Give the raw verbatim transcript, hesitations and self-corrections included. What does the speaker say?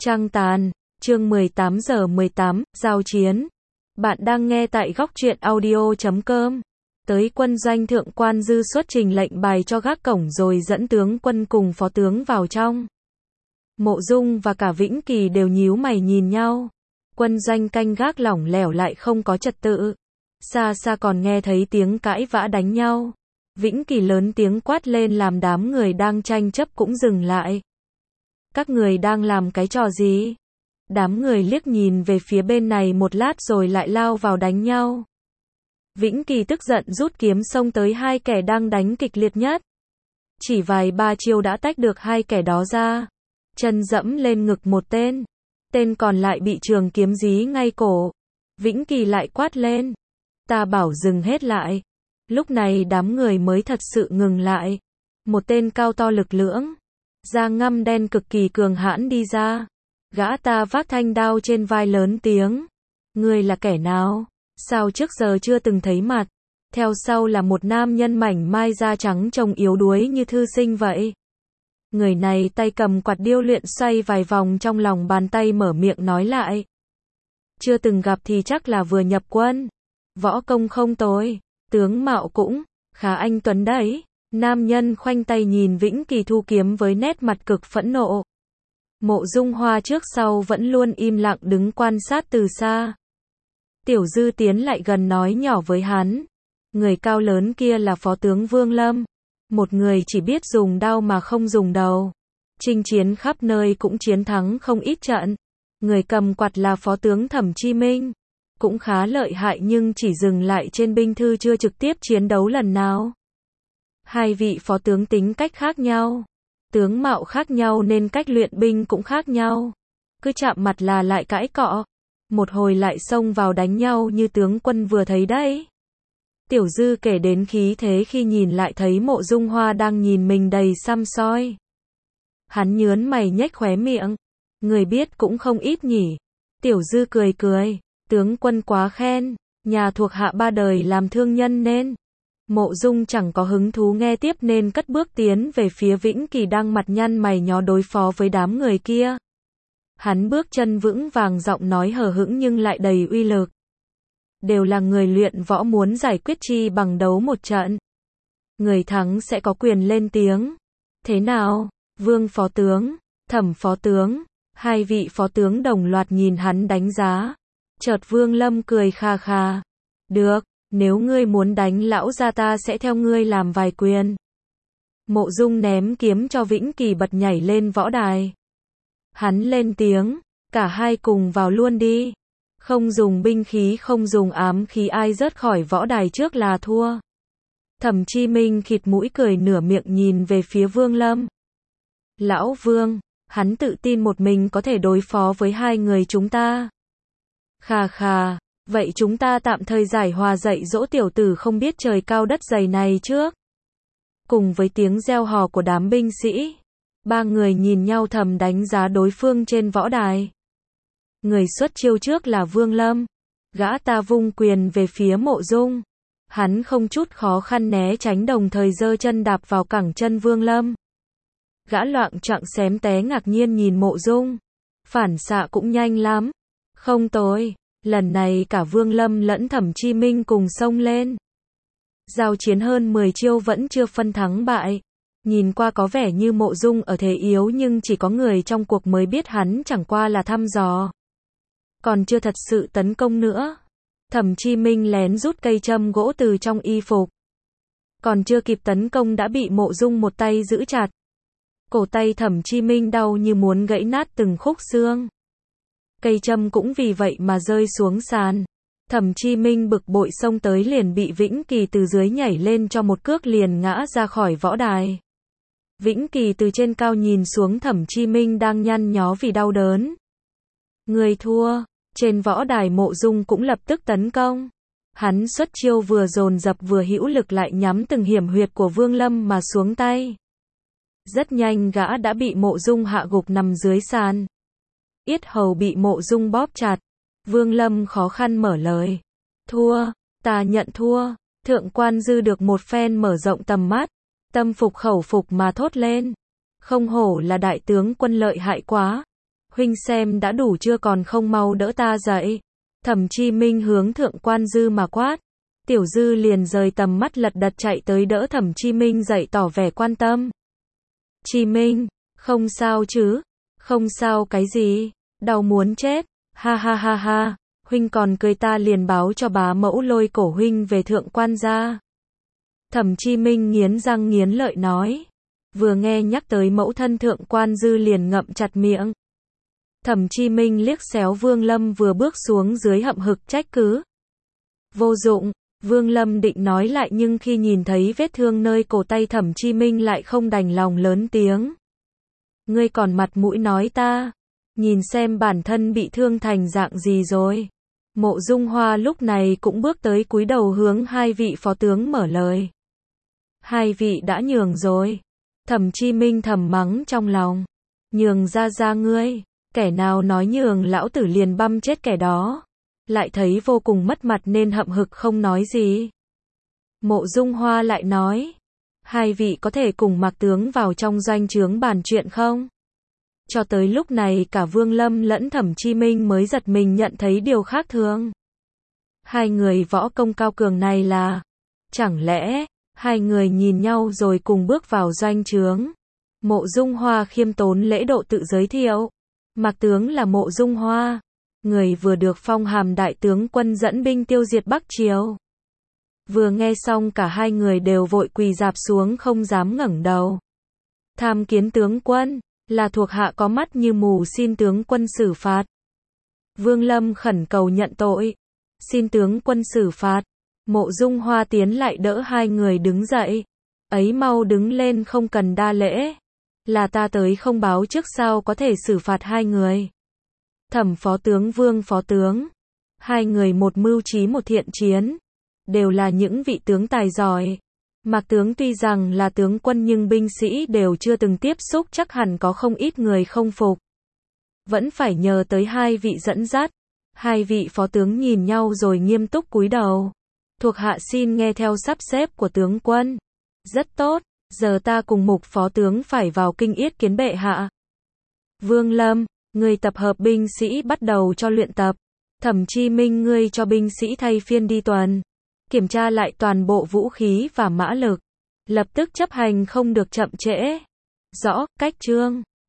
Trăng tàn, chương mười tám giờ mười tám, giao chiến. Bạn đang nghe tại góc truyện audio chấm com. Tới quân doanh, thượng quan Dư xuất trình lệnh bài cho gác cổng rồi dẫn tướng quân cùng phó tướng vào trong. Mộ Dung và cả Vĩnh Kỳ đều nhíu mày nhìn nhau. Quân doanh canh gác lỏng lẻo lại không có trật tự. Xa xa còn nghe thấy tiếng cãi vã đánh nhau. Vĩnh Kỳ lớn tiếng quát lên làm đám người đang tranh chấp cũng dừng lại. Các người đang làm cái trò gì? Đám người liếc nhìn về phía bên này một lát rồi lại lao vào đánh nhau. Vĩnh Kỳ tức giận rút kiếm xông tới hai kẻ đang đánh kịch liệt nhất. Chỉ vài ba chiêu đã tách được hai kẻ đó ra. Chân dẫm lên ngực một tên. Tên còn lại bị trường kiếm dí ngay cổ. Vĩnh Kỳ lại quát lên. Ta bảo dừng hết lại. Lúc này đám người mới thật sự ngừng lại. Một tên cao to lực lưỡng, da ngăm đen cực kỳ cường hãn đi ra. Gã ta vác thanh đao trên vai lớn tiếng. Ngươi là kẻ nào? Sao trước giờ chưa từng thấy mặt? Theo sau là một nam nhân mảnh mai da trắng trông yếu đuối như thư sinh vậy. Người này tay cầm quạt điêu luyện xoay vài vòng trong lòng bàn tay mở miệng nói lại. Chưa từng gặp thì chắc là vừa nhập quân. Võ công không tồi, tướng mạo cũng khá anh tuấn đấy. Nam nhân khoanh tay nhìn Vĩnh Kỳ thu kiếm với nét mặt cực phẫn nộ. Mộ Dung Hoa trước sau vẫn luôn im lặng đứng quan sát từ xa. Tiểu Dư tiến lại gần nói nhỏ với hắn. Người cao lớn kia là phó tướng Vương Lâm. Một người chỉ biết dùng đao mà không dùng đầu. Chinh chiến khắp nơi cũng chiến thắng không ít trận. Người cầm quạt là phó tướng Thẩm Chi Minh. Cũng khá lợi hại nhưng chỉ dừng lại trên binh thư chưa trực tiếp chiến đấu lần nào. Hai vị phó tướng tính cách khác nhau. Tướng mạo khác nhau nên cách luyện binh cũng khác nhau. Cứ chạm mặt là lại cãi cọ. Một hồi lại xông vào đánh nhau như tướng quân vừa thấy đấy. Tiểu Dư kể đến khí thế khi nhìn lại thấy Mộ Dung Hoa đang nhìn mình đầy săm soi. Hắn nhớn mày nhếch khóe miệng. Người biết cũng không ít nhỉ. Tiểu Dư cười cười. Tướng quân quá khen. Nhà thuộc hạ ba đời làm thương nhân nên. Mộ Dung chẳng có hứng thú nghe tiếp nên cất bước tiến về phía Vĩnh Kỳ đang mặt nhăn mày nhó đối phó với đám người kia. Hắn bước chân vững vàng, giọng nói hờ hững nhưng lại đầy uy lực. Đều là người luyện võ, muốn giải quyết chi bằng đấu một trận. Người thắng sẽ có quyền lên tiếng. Thế nào, Vương phó tướng, Thẩm phó tướng? Hai vị phó tướng đồng loạt nhìn hắn đánh giá. Chợt Vương Lâm cười kha kha. Được. Nếu ngươi muốn đánh lão gia ta sẽ theo ngươi làm vài quyền. Mộ Dung ném kiếm cho Vĩnh Kỳ bật nhảy lên võ đài. Hắn lên tiếng, cả hai cùng vào luôn đi. Không dùng binh khí, không dùng ám khí, ai rớt khỏi võ đài trước là thua. Thẩm Chi Minh khịt mũi cười nửa miệng nhìn về phía Vương Lâm. Lão Vương, hắn tự tin một mình có thể đối phó với hai người chúng ta. Khà khà. Vậy chúng ta tạm thời giải hòa dạy dỗ tiểu tử không biết trời cao đất dày này trước. Cùng với tiếng reo hò của đám binh sĩ, ba người nhìn nhau thầm đánh giá đối phương trên võ đài. Người xuất chiêu trước là Vương Lâm. Gã ta vung quyền về phía Mộ Dung. Hắn không chút khó khăn né tránh, đồng thời giơ chân đạp vào cẳng chân Vương Lâm. Gã loạng choạng xém té ngạc nhiên nhìn Mộ Dung. Phản xạ cũng nhanh lắm. Không tồi. Lần này cả Vương Lâm lẫn Thẩm Chi Minh cùng xông lên. Giao chiến hơn mười chiêu vẫn chưa phân thắng bại. Nhìn qua có vẻ như Mộ Dung ở thế yếu nhưng chỉ có người trong cuộc mới biết hắn chẳng qua là thăm dò. Còn chưa thật sự tấn công nữa. Thẩm Chi Minh lén rút cây châm gỗ từ trong y phục. Còn chưa kịp tấn công đã bị Mộ Dung một tay giữ chặt. Cổ tay Thẩm Chi Minh đau như muốn gãy nát từng khúc xương. Cây châm cũng vì vậy mà rơi xuống sàn. Thẩm Chi Minh bực bội xông tới liền bị Vĩnh Kỳ từ dưới nhảy lên cho một cước liền ngã ra khỏi võ đài. Vĩnh Kỳ từ trên cao nhìn xuống Thẩm Chi Minh đang nhăn nhó vì đau đớn. Người thua. Trên võ đài Mộ Dung cũng lập tức tấn công. Hắn xuất chiêu vừa dồn dập vừa hữu lực, lại nhắm từng hiểm huyệt của Vương Lâm mà xuống tay. Rất nhanh gã đã bị Mộ Dung hạ gục nằm dưới sàn. Yết hầu bị Mộ Dung bóp chặt. Vương Lâm khó khăn mở lời. Thua, ta nhận thua. Thượng quan Dư được một phen mở rộng tầm mắt. Tâm phục khẩu phục mà thốt lên. Không hổ là đại tướng quân lợi hại quá. huynh xem đã đủ chưa còn không mau đỡ ta dậy. Thẩm Chi Minh hướng Thượng Quan Dư mà quát. Tiểu Dư liền rời tầm mắt lật đật chạy tới đỡ Thẩm Chi Minh dậy tỏ vẻ quan tâm. Chi Minh, không sao chứ? Không sao cái gì? Đau muốn chết. Ha ha ha ha, huynh còn cười ta liền báo cho bá mẫu lôi cổ huynh về Thượng Quan gia. Thẩm Chi Minh nghiến răng nghiến lợi nói. Vừa nghe nhắc tới mẫu thân Thượng Quan Dư liền ngậm chặt miệng. Thẩm Chi Minh liếc xéo Vương Lâm vừa bước xuống dưới hậm hực trách cứ. Vô dụng, Vương Lâm định nói lại nhưng khi nhìn thấy vết thương nơi cổ tay Thẩm Chi Minh lại không đành lòng lớn tiếng. Ngươi còn mặt mũi nói ta, nhìn xem bản thân bị thương thành dạng gì rồi. Mộ Dung Hoa lúc này cũng bước tới cúi đầu hướng hai vị phó tướng mở lời. Hai vị đã nhường rồi. Thẩm Chi Minh thầm mắng trong lòng. Nhường ra ra ngươi, kẻ nào nói nhường lão tử liền băm chết kẻ đó. Lại thấy vô cùng mất mặt nên hậm hực không nói gì. Mộ Dung Hoa lại nói. Hai vị có thể cùng Mạc tướng vào trong doanh trướng bàn chuyện không? Cho tới lúc này cả Vương Lâm lẫn Thẩm Chi Minh mới giật mình nhận thấy điều khác thường. Hai người võ công cao cường này là... Chẳng lẽ... Hai người nhìn nhau rồi cùng bước vào doanh trướng. Mộ Dung Hoa khiêm tốn lễ độ tự giới thiệu. Mạc tướng là Mộ Dung Hoa, người vừa được phong hàm đại tướng quân dẫn binh tiêu diệt Bắc Triều. Vừa nghe xong cả hai người đều vội quỳ rạp xuống không dám ngẩng đầu. Tham kiến tướng quân, là thuộc hạ có mắt như mù xin tướng quân xử phạt. Vương Lâm khẩn cầu nhận tội. Xin tướng quân xử phạt. Mộ Dung Hoa tiến lại đỡ hai người đứng dậy. Ấy mau đứng lên không cần đa lễ. Là ta tới không báo trước sao có thể xử phạt hai người. Thẩm phó tướng Vương phó tướng. Hai người một mưu trí một thiện chiến. Đều là những vị tướng tài giỏi. Mạc tướng tuy rằng là tướng quân nhưng binh sĩ đều chưa từng tiếp xúc chắc hẳn có không ít người không phục. Vẫn phải nhờ tới hai vị dẫn dắt. Hai vị phó tướng nhìn nhau rồi nghiêm túc cúi đầu. Thuộc hạ xin nghe theo sắp xếp của tướng quân. Rất tốt, giờ ta cùng Mục phó tướng phải vào kinh yết kiến bệ hạ. Vương Lâm, người tập hợp binh sĩ bắt đầu cho luyện tập. Thẩm Chi Minh ngươi cho binh sĩ thay phiên đi tuần. Kiểm tra lại toàn bộ vũ khí và mã lực. Lập tức chấp hành không được chậm trễ. Rõ, cách chương.